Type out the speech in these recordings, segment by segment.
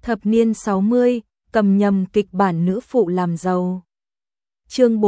Thập niên 60, cầm nhầm kịch bản nữ phụ làm giàu. Chương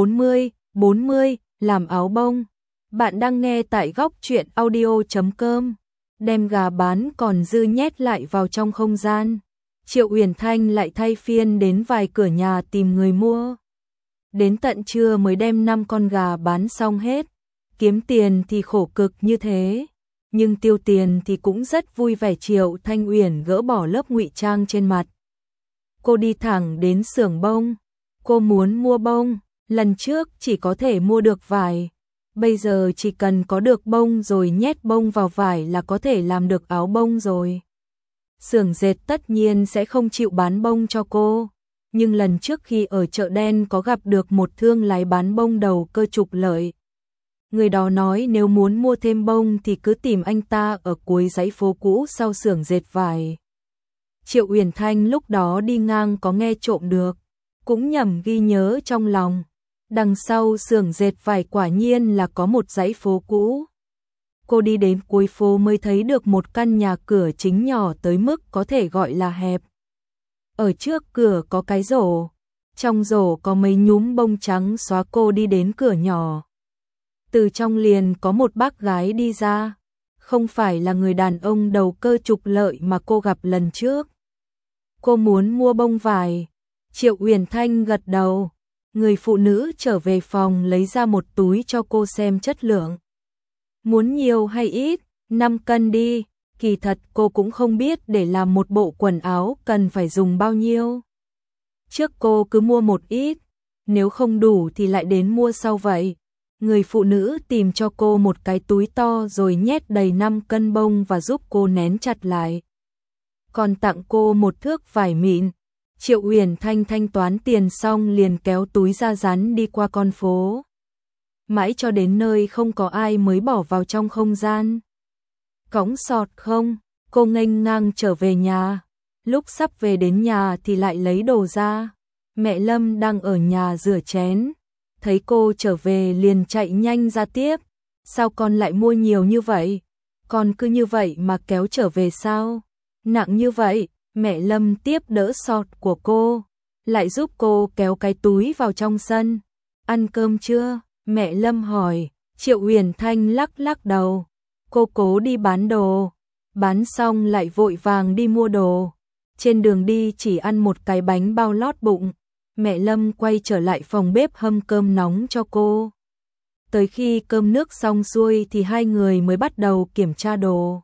40, làm áo bông. Bạn đang nghe tại góc truyện audio.com. Đem gà bán còn dư nhét lại vào trong không gian. Triệu Uyển Thanh lại thay phiên đến vài cửa nhà tìm người mua. Đến tận trưa mới đem 5 con gà bán xong hết. Kiếm tiền thì khổ cực như thế, nhưng tiêu tiền thì cũng rất vui vẻ. Triệu Thanh Uyển gỡ bỏ lớp ngụy trang trên mặt. Cô đi thẳng đến xưởng bông. Cô muốn mua bông, lần trước chỉ có thể mua được vải. Bây giờ chỉ cần có được bông rồi nhét bông vào vải là có thể làm được áo bông rồi. Xưởng dệt tất nhiên sẽ không chịu bán bông cho cô. Nhưng lần trước khi ở chợ đen có gặp được một thương lái bán bông đầu cơ trục lợi. Người đó nói nếu muốn mua thêm bông thì cứ tìm anh ta ở cuối dãy phố cũ sau xưởng dệt vải. Triệu Uyển Thanh lúc đó đi ngang có nghe trộm được, cũng nhầm ghi nhớ trong lòng. Đằng sau xưởng dệt vải quả nhiên là có một dãy phố cũ. Cô đi đến cuối phố mới thấy được một căn nhà cửa chính nhỏ tới mức có thể gọi là hẹp. Ở trước cửa có cái rổ, trong rổ có mấy nhúm bông trắng xóa. Cô đi đến cửa nhỏ. Từ trong liền có một bác gái đi ra, không phải là người đàn ông đầu cơ trục lợi mà cô gặp lần trước. Cô muốn mua bông vải. Triệu Uyển Thanh gật đầu. Người phụ nữ trở về phòng lấy ra một túi cho cô xem chất lượng. Muốn nhiều hay ít? 5 cân đi. Kỳ thật cô cũng không biết để làm một bộ quần áo cần phải dùng bao nhiêu. Trước cô cứ mua một ít, nếu không đủ thì lại đến mua sau vậy. Người phụ nữ tìm cho cô một cái túi to rồi nhét đầy 5 cân bông và giúp cô nén chặt lại. Còn tặng cô một thước vải mịn. Triệu Uyển Thanh thanh toán tiền xong liền kéo túi ra rắn đi qua con phố. Mãi cho đến nơi không có ai mới bỏ vào trong không gian. Cõng sọt không, cô nghênh ngang trở về nhà. Lúc sắp về đến nhà thì lại lấy đồ ra. Mẹ Lâm đang ở nhà rửa chén. Thấy cô trở về liền chạy nhanh ra tiếp. Sao con lại mua nhiều như vậy? Con cứ như vậy mà kéo trở về sao? Nặng như vậy. Mẹ Lâm tiếp đỡ sọt của cô, lại giúp cô kéo cái túi vào trong sân. Ăn cơm chưa? Mẹ Lâm hỏi. Triệu Uyển Thanh lắc lắc đầu. Cô cố đi bán đồ, bán xong lại vội vàng đi mua đồ. Trên đường đi chỉ ăn một cái bánh bao lót bụng. Mẹ Lâm quay trở lại phòng bếp hâm cơm nóng cho cô. Tới khi cơm nước xong xuôi thì hai người mới bắt đầu kiểm tra đồ.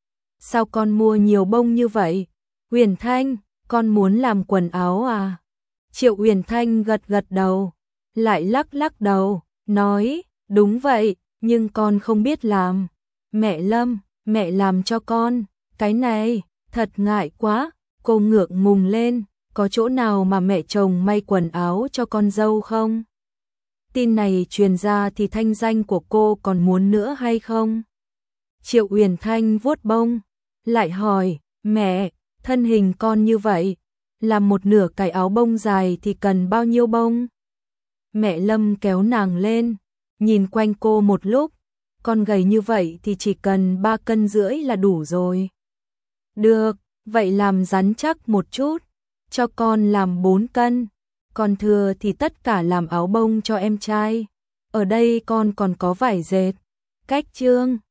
Sao con mua nhiều bông như vậy? Uyển Thanh, con muốn làm quần áo à? Triệu Uyển Thanh gật gật đầu, lại lắc lắc đầu, nói, đúng vậy, nhưng con không biết làm. Mẹ Lâm, mẹ làm cho con, cái này, thật ngại quá. Cô ngượng ngùng lên, có chỗ nào mà mẹ chồng may quần áo cho con dâu không? Tin này truyền ra thì thanh danh của cô còn muốn nữa hay không? Triệu Uyển Thanh vuốt bông, lại hỏi, mẹ, thân hình con như vậy, làm một nửa cái áo bông dài thì cần bao nhiêu bông? Mẹ Lâm kéo nàng lên, nhìn quanh cô một lúc, con gầy như vậy thì chỉ cần 3,5 cân là đủ rồi. Được, vậy làm rắn chắc một chút, cho con làm 4 cân, còn thừa thì tất cả làm áo bông cho em trai. Ở đây con còn có vải dệt, cách chương.